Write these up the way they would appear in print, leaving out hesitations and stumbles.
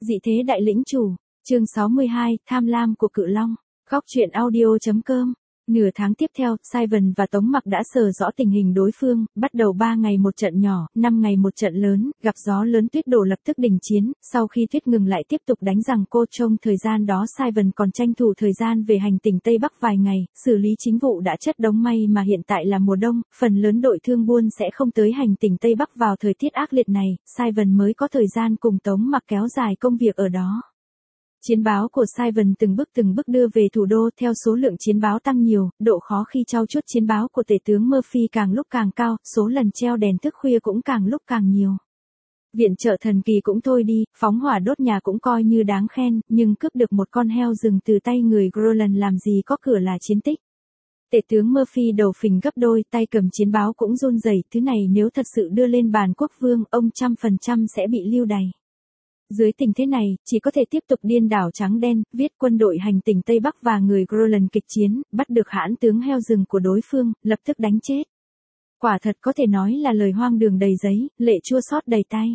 Dị thế đại lĩnh chủ, chương 62, tham lam của cự long. Góc truyện audio.com. Nửa tháng tiếp theo, Simon và Tống Mặc đã sờ rõ tình hình đối phương, bắt đầu 3 ngày một trận nhỏ, 5 ngày một trận lớn, gặp gió lớn tuyết đổ lập tức đình chiến, sau khi tuyết ngừng lại tiếp tục đánh rằng cô. Trong thời gian đó Simon còn tranh thủ thời gian về hành tỉnh Tây Bắc vài ngày, xử lý chính vụ đã chất đống. May mà hiện tại là mùa đông, phần lớn đội thương buôn sẽ không tới hành tỉnh Tây Bắc vào thời tiết ác liệt này, Simon mới có thời gian cùng Tống Mặc kéo dài công việc ở đó. Chiến báo của Simon từng bước đưa về thủ đô. Theo số lượng chiến báo tăng nhiều, độ khó khi trau chuốt chiến báo của tể tướng Murphy càng lúc càng cao, số lần treo đèn thức khuya cũng càng lúc càng nhiều. Viện trợ thần kỳ cũng thôi đi, phóng hỏa đốt nhà cũng coi như đáng khen, nhưng cướp được một con heo rừng từ tay người Groland làm gì có cửa là chiến tích. Tể tướng Murphy đầu phình gấp đôi, tay cầm chiến báo cũng run rẩy. Thứ này nếu thật sự đưa lên bàn quốc vương, ông 100% sẽ bị lưu đày. Dưới tình thế này, chỉ có thể tiếp tục điên đảo trắng đen, viết quân đội hành tỉnh Tây Bắc và người Groland kịch chiến, bắt được hãn tướng heo rừng của đối phương, lập tức đánh chết. Quả thật có thể nói là lời hoang đường đầy giấy, lệ chua xót đầy tay.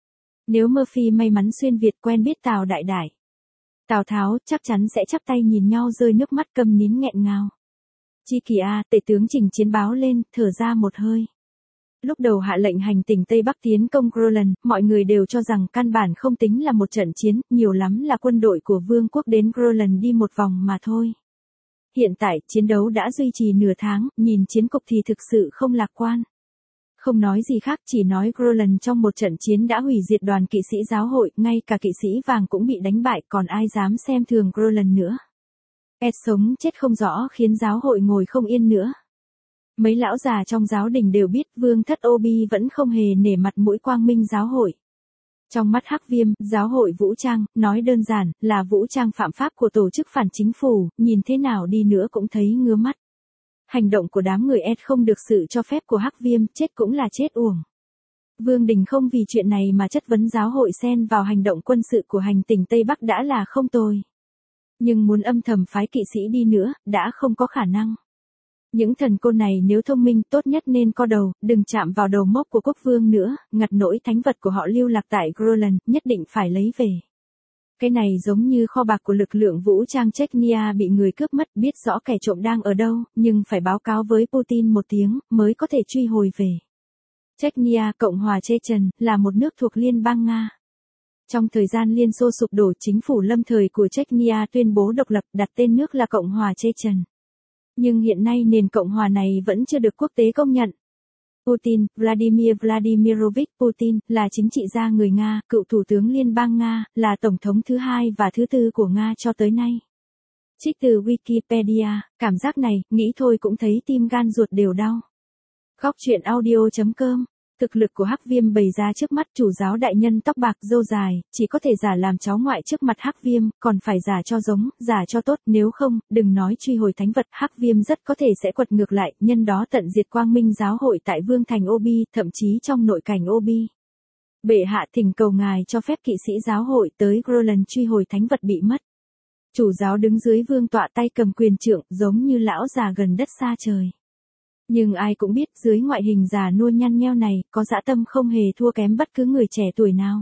Nếu Murphy may mắn xuyên Việt quen biết Tào Đại Đại, Tào Tháo, chắc chắn sẽ chắp tay nhìn nhau rơi nước mắt câm nín nghẹn ngào. Chi kỳ a, tể tướng chỉnh chiến báo lên, thở ra một hơi. Lúc đầu hạ lệnh hành tỉnh Tây Bắc tiến công Groland, mọi người đều cho rằng căn bản không tính là một trận chiến, nhiều lắm là quân đội của vương quốc đến Groland đi một vòng mà thôi. Hiện tại, chiến đấu đã duy trì nửa tháng, nhìn chiến cục thì thực sự không lạc quan. Không nói gì khác, chỉ nói Groland trong một trận chiến đã hủy diệt đoàn kỵ sĩ giáo hội, ngay cả kỵ sĩ vàng cũng bị đánh bại, còn ai dám xem thường Groland nữa. Ed sống chết không rõ khiến giáo hội ngồi không yên nữa. Mấy lão già trong giáo đình đều biết vương thất Obi vẫn không hề nể mặt mũi quang minh giáo hội. Trong mắt Hắc Viêm, giáo hội vũ trang, nói đơn giản, là vũ trang phạm pháp của tổ chức phản chính phủ, nhìn thế nào đi nữa cũng thấy ngứa mắt. Hành động của đám người Ed không được sự cho phép của Hắc Viêm, chết cũng là chết uổng. Vương đình không vì chuyện này mà chất vấn giáo hội xen vào hành động quân sự của hành tỉnh Tây Bắc đã là không tồi. Nhưng muốn âm thầm phái kỵ sĩ đi nữa, đã không có khả năng. Những thần côn này nếu thông minh tốt nhất nên co đầu, đừng chạm vào đầu mốc của quốc vương nữa, ngặt nỗi thánh vật của họ lưu lạc tại Groland, nhất định phải lấy về. Cái này giống như kho bạc của lực lượng vũ trang Chechnya bị người cướp mất, biết rõ kẻ trộm đang ở đâu, nhưng phải báo cáo với Putin một tiếng, mới có thể truy hồi về. Chechnya, Cộng hòa Chechen, là một nước thuộc Liên bang Nga. Trong thời gian Liên Xô sụp đổ, chính phủ lâm thời của Chechnya tuyên bố độc lập, đặt tên nước là Cộng hòa Chechen. Nhưng hiện nay nền Cộng hòa này vẫn chưa được quốc tế công nhận. Putin, Vladimir Vladimirovich Putin, là chính trị gia người Nga, cựu thủ tướng Liên bang Nga, là tổng thống thứ 2 và thứ 4 của Nga cho tới nay. Trích từ Wikipedia, cảm giác này, nghĩ thôi cũng thấy tim gan ruột đều đau. Góc truyện audio.com. Thực lực của Hắc Viêm bày ra trước mắt chủ giáo đại nhân tóc bạc râu dài, chỉ có thể giả làm cháu ngoại trước mặt Hắc Viêm, còn phải giả cho giống, giả cho tốt, nếu không, đừng nói truy hồi thánh vật, Hắc Viêm rất có thể sẽ quật ngược lại, nhân đó tận diệt quang minh giáo hội tại Vương thành Obi, thậm chí trong nội cảnh Obi. Bệ hạ thỉnh cầu ngài cho phép kỵ sĩ giáo hội tới Groland truy hồi thánh vật bị mất. Chủ giáo đứng dưới vương tọa tay cầm quyền trượng, giống như lão già gần đất xa trời. Nhưng ai cũng biết dưới ngoại hình già nua nhăn nheo này, có dã tâm không hề thua kém bất cứ người trẻ tuổi nào.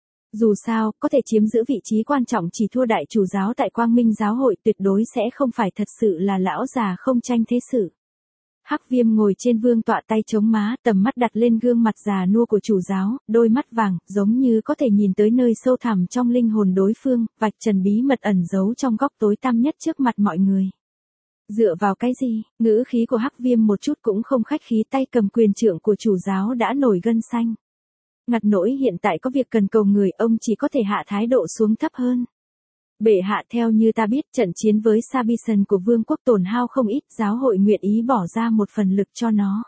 Dù sao, có thể chiếm giữ vị trí quan trọng chỉ thua đại chủ giáo tại Quang Minh giáo hội, tuyệt đối sẽ không phải thật sự là lão già không tranh thế sự. Hắc Viêm ngồi trên vương tọa tay chống má, tầm mắt đặt lên gương mặt già nua của chủ giáo, đôi mắt vàng, giống như có thể nhìn tới nơi sâu thẳm trong linh hồn đối phương, vạch trần bí mật ẩn giấu trong góc tối tăm nhất trước mặt mọi người. Dựa vào cái gì? Ngữ khí của Hắc Viêm một chút cũng không khách khí, tay cầm quyền trượng của chủ giáo đã nổi gân xanh. Ngặt nỗi hiện tại có việc cần cầu người, ông chỉ có thể hạ thái độ xuống thấp hơn. Bệ hạ, theo như ta biết, trận chiến với Sabison của vương quốc tổn hao không ít, giáo hội nguyện ý bỏ ra một phần lực cho nó.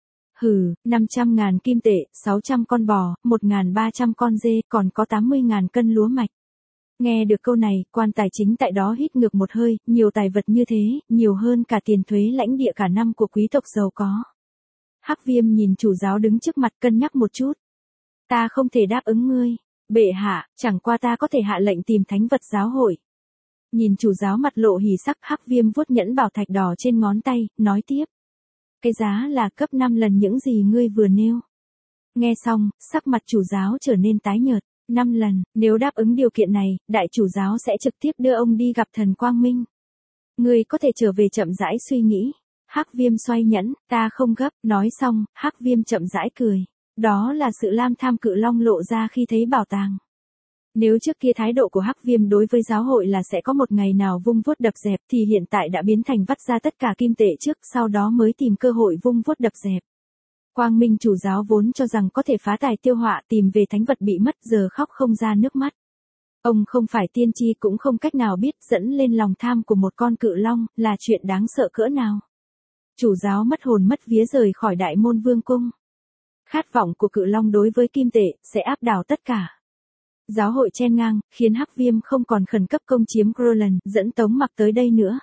Hừ, 500.000 kim tệ, 600 con bò, 1.300 con dê, còn có 80.000 cân lúa mạch. Nghe được câu này, quan tài chính tại đó hít ngược một hơi, nhiều tài vật như thế, nhiều hơn cả tiền thuế lãnh địa cả năm của quý tộc giàu có. Hắc Viêm nhìn chủ giáo đứng trước mặt cân nhắc một chút. Ta không thể đáp ứng ngươi. Bệ hạ, chẳng qua ta có thể hạ lệnh tìm thánh vật giáo hội. Nhìn chủ giáo mặt lộ hỉ sắc, Hắc Viêm vuốt nhẫn bảo thạch đỏ trên ngón tay, nói tiếp. Cái giá là gấp 5 lần những gì ngươi vừa nêu. Nghe xong, sắc mặt chủ giáo trở nên tái nhợt. 5 lần, nếu đáp ứng điều kiện này, đại chủ giáo sẽ trực tiếp đưa ông đi gặp thần Quang Minh. Ngươi có thể trở về chậm rãi suy nghĩ. Hắc Viêm xoay nhẫn, ta không gấp, nói xong, Hắc Viêm chậm rãi cười. Đó là sự lam tham Cự Long lộ ra khi thấy bảo tàng. Nếu trước kia thái độ của Hắc Viêm đối với giáo hội là sẽ có một ngày nào vung vuốt đập dẹp thì hiện tại đã biến thành vắt ra tất cả kim tệ trước sau đó mới tìm cơ hội vung vuốt đập dẹp. Quang Minh chủ giáo vốn cho rằng có thể phá tài tiêu họa tìm về thánh vật bị mất giờ khóc không ra nước mắt. Ông không phải tiên tri cũng không cách nào biết dẫn lên lòng tham của một con cự long là chuyện đáng sợ cỡ nào. Chủ giáo mất hồn mất vía rời khỏi đại môn vương cung. Khát vọng của cự long đối với kim tệ sẽ áp đảo tất cả. Giáo hội chen ngang, khiến Hắc Viêm không còn khẩn cấp công chiếm Groland, dẫn Tống Mặc tới đây nữa.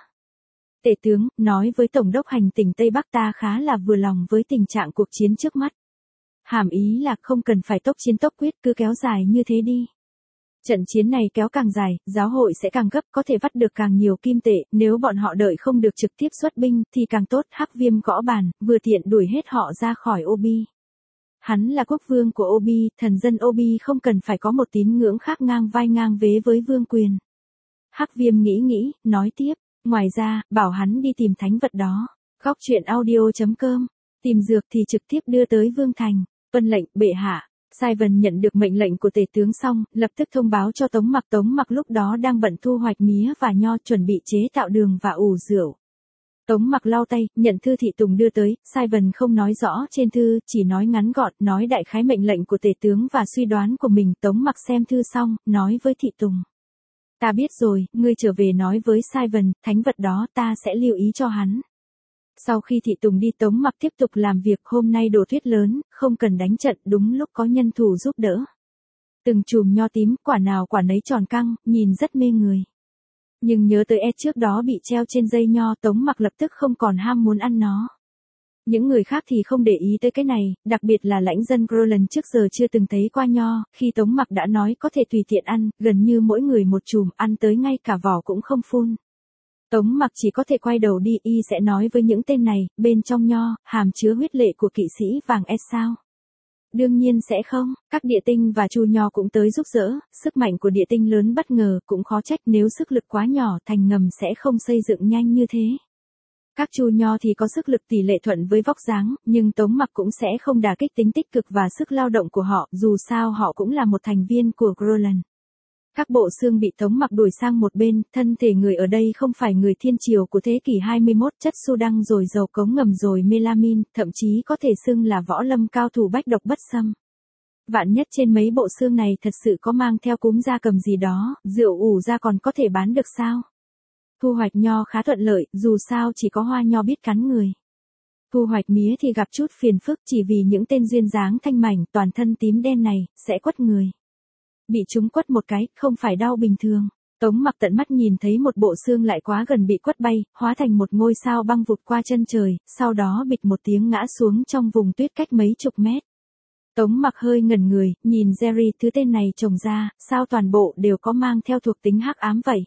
Tể tướng, nói với Tổng đốc hành tỉnh Tây Bắc ta khá là vừa lòng với tình trạng cuộc chiến trước mắt. Hàm ý là không cần phải tốc chiến tốc quyết cứ kéo dài như thế đi. Trận chiến này kéo càng dài, giáo hội sẽ càng gấp có thể vắt được càng nhiều kim tệ, nếu bọn họ đợi không được trực tiếp xuất binh thì càng tốt. Hắc Viêm gõ bàn, vừa tiện đuổi hết họ ra khỏi Obi. Hắn là quốc vương của Obi, thần dân Obi không cần phải có một tín ngưỡng khác ngang vai ngang vế với vương quyền. Hắc Viêm nghĩ, nói tiếp, ngoài ra, bảo hắn đi tìm thánh vật đó. Góc truyện audio.com, tìm dược thì trực tiếp đưa tới Vương Thành, vân lệnh, bệ hạ. Simon nhận được mệnh lệnh của tể tướng xong, lập tức thông báo cho Tống Mặc lúc đó đang bận thu hoạch mía và nho chuẩn bị chế tạo đường và ủ rượu. Tống Mặc lau tay, nhận thư thị tùng đưa tới, Simon không nói rõ trên thư, chỉ nói ngắn gọn, nói đại khái mệnh lệnh của tể tướng và suy đoán của mình. Tống Mặc xem thư xong, nói với thị tùng. Ta biết rồi, ngươi trở về nói với Simon, thánh vật đó ta sẽ lưu ý cho hắn. Sau khi thị tùng đi Tống Mặc tiếp tục làm việc, hôm nay đổ tuyết lớn, không cần đánh trận, đúng lúc có nhân thủ giúp đỡ. Từng chùm nho tím, quả nào quả nấy tròn căng, nhìn rất mê người. Nhưng nhớ tới trước đó bị treo trên dây nho, Tống Mặc lập tức không còn ham muốn ăn nó. Những người khác thì không để ý tới cái này, đặc biệt là lãnh dân Groland trước giờ chưa từng thấy qua nho, khi Tống Mặc đã nói có thể tùy tiện ăn, gần như mỗi người một chùm, ăn tới ngay cả vỏ cũng không phun. Tống Mặc chỉ có thể quay đầu đi, y sẽ nói với những tên này, bên trong nho, hàm chứa huyết lệ của kỵ sĩ vàng sao? Đương nhiên sẽ không, các địa tinh và chu nho cũng tới giúp đỡ, sức mạnh của địa tinh lớn bất ngờ, cũng khó trách nếu sức lực quá nhỏ thành ngầm sẽ không xây dựng nhanh như thế. Các chu nho thì có sức lực tỷ lệ thuận với vóc dáng, nhưng Tống Mặc cũng sẽ không đả kích tính tích cực và sức lao động của họ, dù sao họ cũng là một thành viên của Groland. Các bộ xương bị Tống Mặc đuổi sang một bên, thân thể người ở đây không phải người thiên triều của thế kỷ 21, chất xu đăng rồi dầu cống ngầm rồi melamin, thậm chí có thể xưng là võ lâm cao thủ bách độc bất xâm. Vạn nhất trên mấy bộ xương này thật sự có mang theo cúm gia cầm gì đó, rượu ủ ra còn có thể bán được sao? Thu hoạch nho khá thuận lợi, dù sao chỉ có hoa nho biết cắn người. Thu hoạch mía thì gặp chút phiền phức chỉ vì những tên duyên dáng thanh mảnh toàn thân tím đen này, sẽ quất người. Bị chúng quất một cái, không phải đau bình thường. Tống Mặc tận mắt nhìn thấy một bộ xương lại quá gần bị quất bay, hóa thành một ngôi sao băng vụt qua chân trời, sau đó bịch một tiếng ngã xuống trong vùng tuyết cách mấy chục mét. Tống Mặc hơi ngẩn người, nhìn Jerry, thứ tên này trồng ra, sao toàn bộ đều có mang theo thuộc tính hắc ám vậy?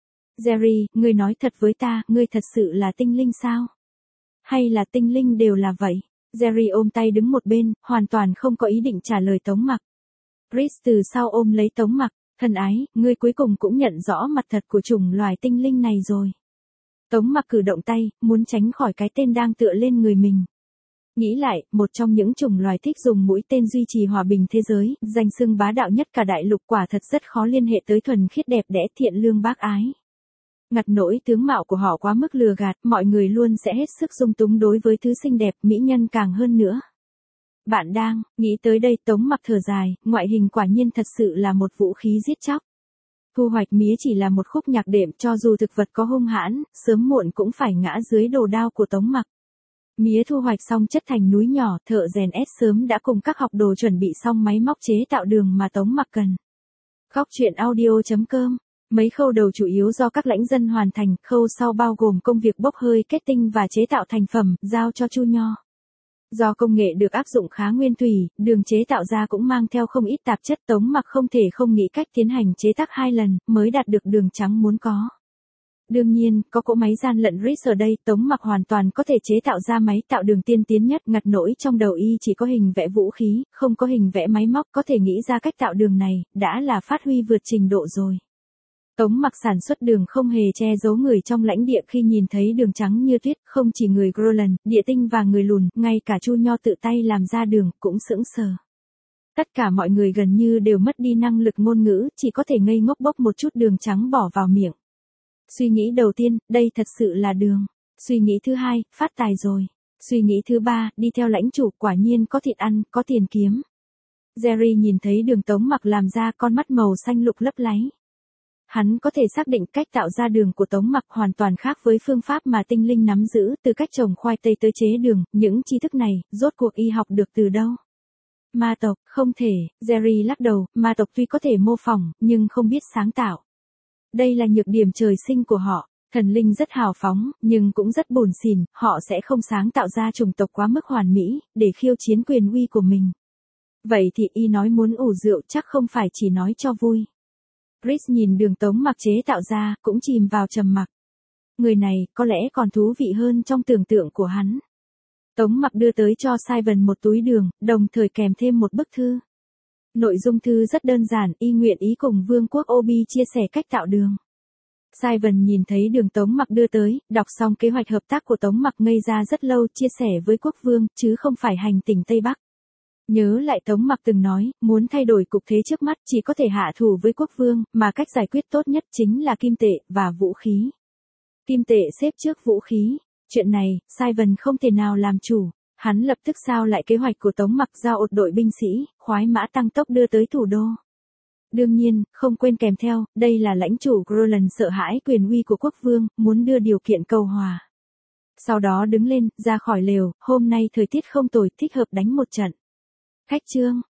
Jerry, ngươi nói thật với ta, ngươi thật sự là tinh linh sao? Hay là tinh linh đều là vậy? Jerry ôm tay đứng một bên, hoàn toàn không có ý định trả lời Tống Mặc. Chris từ sau ôm lấy Tống Mặc, thân ái, ngươi cuối cùng cũng nhận rõ mặt thật của chủng loài tinh linh này rồi. Tống Mặc cử động tay, muốn tránh khỏi cái tên đang tựa lên người mình. Nghĩ lại, một trong những chủng loài thích dùng mũi tên duy trì hòa bình thế giới, danh xưng bá đạo nhất cả đại lục, quả thật rất khó liên hệ tới thuần khiết đẹp đẽ thiện lương bác ái. Ngặt nỗi tướng mạo của họ quá mức lừa gạt, mọi người luôn sẽ hết sức dung túng đối với thứ xinh đẹp, mỹ nhân càng hơn nữa. Bạn đang nghĩ tới đây, Tống Mặc thở dài, ngoại hình quả nhiên thật sự là một vũ khí giết chóc. Thu hoạch mía chỉ là một khúc nhạc đệm, cho dù thực vật có hung hãn, sớm muộn cũng phải ngã dưới đồ đao của Tống Mặc. Mía thu hoạch xong chất thành núi nhỏ, thợ rèn sớm đã cùng các học đồ chuẩn bị xong máy móc chế tạo đường mà Tống Mặc cần. Góc truyện audio.com. Mấy khâu đầu chủ yếu do các lãnh dân hoàn thành, khâu sau bao gồm công việc bốc hơi kết tinh và chế tạo thành phẩm, giao cho chu nho. Do công nghệ được áp dụng khá nguyên thủy, đường chế tạo ra cũng mang theo không ít tạp chất. Tống Mặc không thể không nghĩ cách tiến hành chế tác 2 lần, mới đạt được đường trắng muốn có. Đương nhiên, có cỗ máy gian lận RIS ở đây, Tống Mặc hoàn toàn có thể chế tạo ra máy tạo đường tiên tiến nhất, ngặt nỗi trong đầu y chỉ có hình vẽ vũ khí, không có hình vẽ máy móc, có thể nghĩ ra cách tạo đường này, đã là phát huy vượt trình độ rồi. Tống Mặc sản xuất đường không hề che giấu người trong lãnh địa khi nhìn thấy đường trắng như tuyết, không chỉ người Groland, địa tinh và người lùn, ngay cả Chu Nho tự tay làm ra đường, cũng sững sờ. Tất cả mọi người gần như đều mất đi năng lực ngôn ngữ, chỉ có thể ngây ngốc bốc một chút đường trắng bỏ vào miệng. Suy nghĩ đầu tiên, đây thật sự là đường. Suy nghĩ thứ hai, phát tài rồi. Suy nghĩ thứ ba, đi theo lãnh chủ, quả nhiên có thịt ăn, có tiền kiếm. Jerry nhìn thấy đường Tống Mặc làm ra, con mắt màu xanh lục lấp láy. Hắn có thể xác định cách tạo ra đường của Tống Mặc hoàn toàn khác với phương pháp mà tinh linh nắm giữ, từ cách trồng khoai tây tới chế đường, những tri thức này, rốt cuộc y học được từ đâu? Ma tộc, không thể, Jerry lắc đầu, ma tộc tuy có thể mô phỏng, nhưng không biết sáng tạo. Đây là nhược điểm trời sinh của họ, thần linh rất hào phóng, nhưng cũng rất bủn xỉn, họ sẽ không sáng tạo ra chủng tộc quá mức hoàn mỹ, để khiêu chiến quyền uy của mình. Vậy thì y nói muốn ủ rượu chắc không phải chỉ nói cho vui. Chris nhìn đường Tống Mặc chế tạo ra, cũng chìm vào trầm mặc. Người này, có lẽ còn thú vị hơn trong tưởng tượng của hắn. Tống Mặc đưa tới cho Simon một túi đường, đồng thời kèm thêm một bức thư. Nội dung thư rất đơn giản, y nguyện ý cùng Vương quốc Obi chia sẻ cách tạo đường. Simon nhìn thấy đường Tống Mặc đưa tới, đọc xong kế hoạch hợp tác của Tống Mặc ngây ra rất lâu, chia sẻ với quốc vương, chứ không phải hành tỉnh Tây Bắc. Nhớ lại Tống Mặc từng nói, muốn thay đổi cục thế trước mắt chỉ có thể hạ thủ với quốc vương, mà cách giải quyết tốt nhất chính là kim tệ và vũ khí. Kim tệ xếp trước vũ khí. Chuyện này, Simon không thể nào làm chủ. Hắn lập tức sao lại kế hoạch của Tống Mặc, giao ột đội binh sĩ, khoái mã tăng tốc đưa tới thủ đô. Đương nhiên, không quên kèm theo, đây là lãnh chủ Groland sợ hãi quyền uy của quốc vương, muốn đưa điều kiện cầu hòa. Sau đó đứng lên, ra khỏi lều, hôm nay thời tiết không tồi, thích hợp đánh một trận. Khách trương,